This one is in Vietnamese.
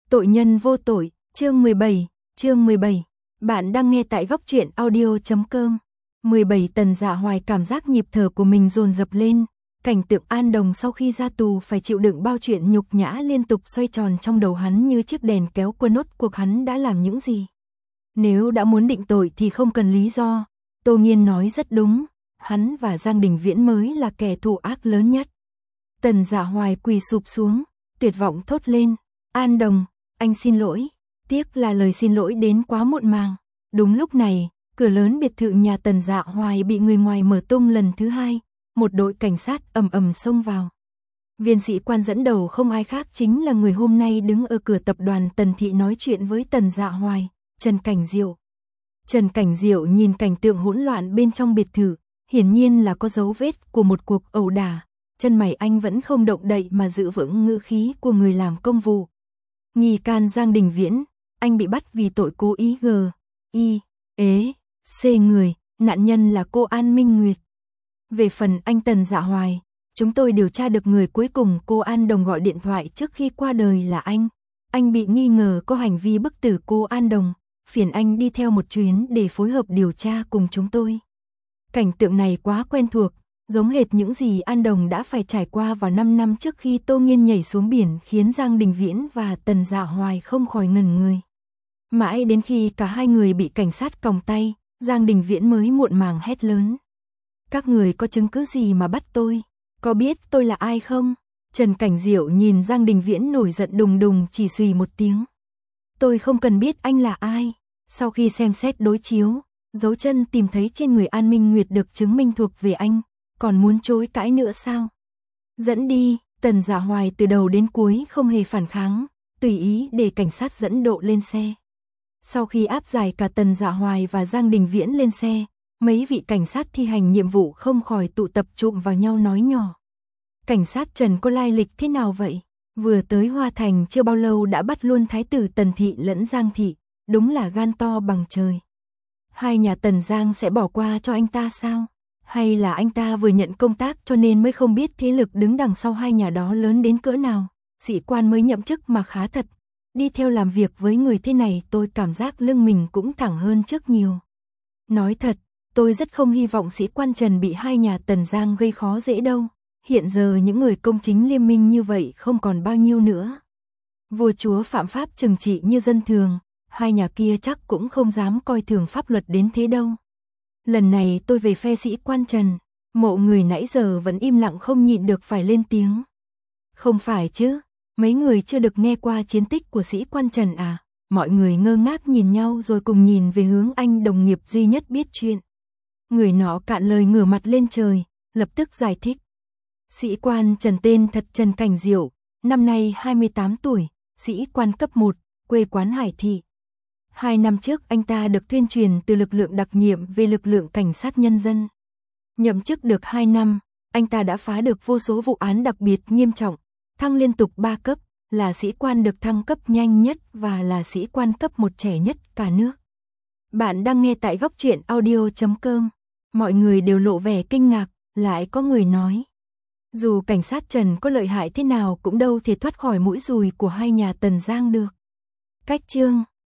Tội nhân vô tội, chương 17. Bạn đang nghe tại góc truyện audio.com. 17 Tần Dạ Hoài cảm giác nhịp thở của mình dồn dập lên, cảnh tượng An Đồng sau khi ra tù phải chịu đựng bao chuyện nhục nhã liên tục xoay tròn trong đầu hắn như chiếc đèn kéo qua nốt cuộc hắn đã làm những gì. Nếu đã muốn định tội thì không cần lý do, Tô Nghiên nói rất đúng, hắn và Giang Đình Viễn mới là kẻ thù ác lớn nhất. Tần Dạ Hoài quỳ sụp xuống, tuyệt vọng thốt lên, An Đồng, anh xin lỗi, tiếc là lời xin lỗi đến quá muộn màng. Đúng lúc này, cửa lớn biệt thự nhà Tần Dạ Hoài bị người ngoài mở tung lần thứ hai, một đội cảnh sát ầm ầm xông vào. Viên sĩ quan dẫn đầu không ai khác chính là người hôm nay đứng ở cửa tập đoàn Tần Thị nói chuyện với Tần Dạ Hoài, Trần Cảnh Diệu. Trần Cảnh Diệu nhìn cảnh tượng hỗn loạn bên trong biệt thự, hiển nhiên là có dấu vết của một cuộc ẩu đả. Chân mày anh vẫn không động đậy mà giữ vững ngữ khí của người làm công vụ. Nghi can Giang Đình Viễn, anh bị bắt vì tội cố ý C người, nạn nhân là cô An Minh Nguyệt. Về phần anh Tần Dạ Hoài, chúng tôi điều tra được người cuối cùng cô An Đồng gọi điện thoại trước khi qua đời là anh. Anh bị nghi ngờ có hành vi bức tử cô An Đồng, phiền anh đi theo một chuyến để phối hợp điều tra cùng chúng tôi. Cảnh tượng này quá quen thuộc, giống hệt những gì An Đồng đã phải trải qua vào 5 năm trước khi Tô Nghiên nhảy xuống biển khiến Giang Đình Viễn và Tần Dạ Hoài không khỏi ngẩn người. Mãi đến khi cả hai người bị cảnh sát còng tay, Giang Đình Viễn mới muộn màng hét lớn. Các người có chứng cứ gì mà bắt tôi? Có biết tôi là ai không? Trần Cảnh Diệu nhìn Giang Đình Viễn nổi giận đùng đùng chỉ xùy một tiếng. Tôi không cần biết anh là ai. Sau khi xem xét đối chiếu, dấu chân tìm thấy trên người An Minh Nguyệt được chứng minh thuộc về anh. Còn muốn chối cãi nữa sao? Dẫn đi, Tần Dạ Hoài từ đầu đến cuối không hề phản kháng, tùy ý để cảnh sát dẫn độ lên xe. Sau khi áp giải cả Tần Dạ Hoài và Giang Đình Viễn lên xe, mấy vị cảnh sát thi hành nhiệm vụ không khỏi tụ tập chụm vào nhau nói nhỏ. Cảnh sát Trần có lai lịch thế nào vậy? Vừa tới Hoa Thành chưa bao lâu đã bắt luôn thái tử Tần Thị lẫn Giang Thị, đúng là gan to bằng trời. Hai nhà Tần Giang sẽ bỏ qua cho anh ta sao? Hay là anh ta vừa nhận công tác cho nên mới không biết thế lực đứng đằng sau hai nhà đó lớn đến cỡ nào? Sĩ quan mới nhậm chức mà khá thật. Đi theo làm việc với người thế này tôi cảm giác lưng mình cũng thẳng hơn trước nhiều. Nói thật, tôi rất không hy vọng sĩ quan Trần bị hai nhà Tần Giang gây khó dễ đâu. Hiện giờ những người công chính liêm minh như vậy không còn bao nhiêu nữa. Vua chúa phạm pháp trừng trị như dân thường, hai nhà kia chắc cũng không dám coi thường pháp luật đến thế đâu. Lần này tôi về phe sĩ quan Trần, Mộ người nãy giờ vẫn im lặng không nhịn được phải lên tiếng. Không phải chứ, mấy người chưa được nghe qua chiến tích của sĩ quan Trần à? Mọi người ngơ ngác nhìn nhau rồi cùng nhìn về hướng anh đồng nghiệp duy nhất biết chuyện. Người nọ cạn lời ngửa mặt lên trời, lập tức giải thích. Sĩ quan Trần tên thật Trần Cảnh Diệu, năm nay 28 tuổi, sĩ quan cấp 1, quê quán Hải Thị. 2 năm trước anh ta được tuyên truyền từ lực lượng đặc nhiệm về lực lượng cảnh sát nhân dân. Nhậm chức được 2 năm, anh ta đã phá được vô số vụ án đặc biệt nghiêm trọng, thăng liên tục 3 cấp, là sĩ quan được thăng cấp nhanh nhất và là sĩ quan cấp 1 trẻ nhất cả nước. Bạn đang nghe tại góc truyện audio.com. Mọi người đều lộ vẻ kinh ngạc, lại có người nói. Dù cảnh sát Trần có lợi hại thế nào cũng đâu thể thoát khỏi mũi dùi của hai nhà Tần Giang được. Cách chương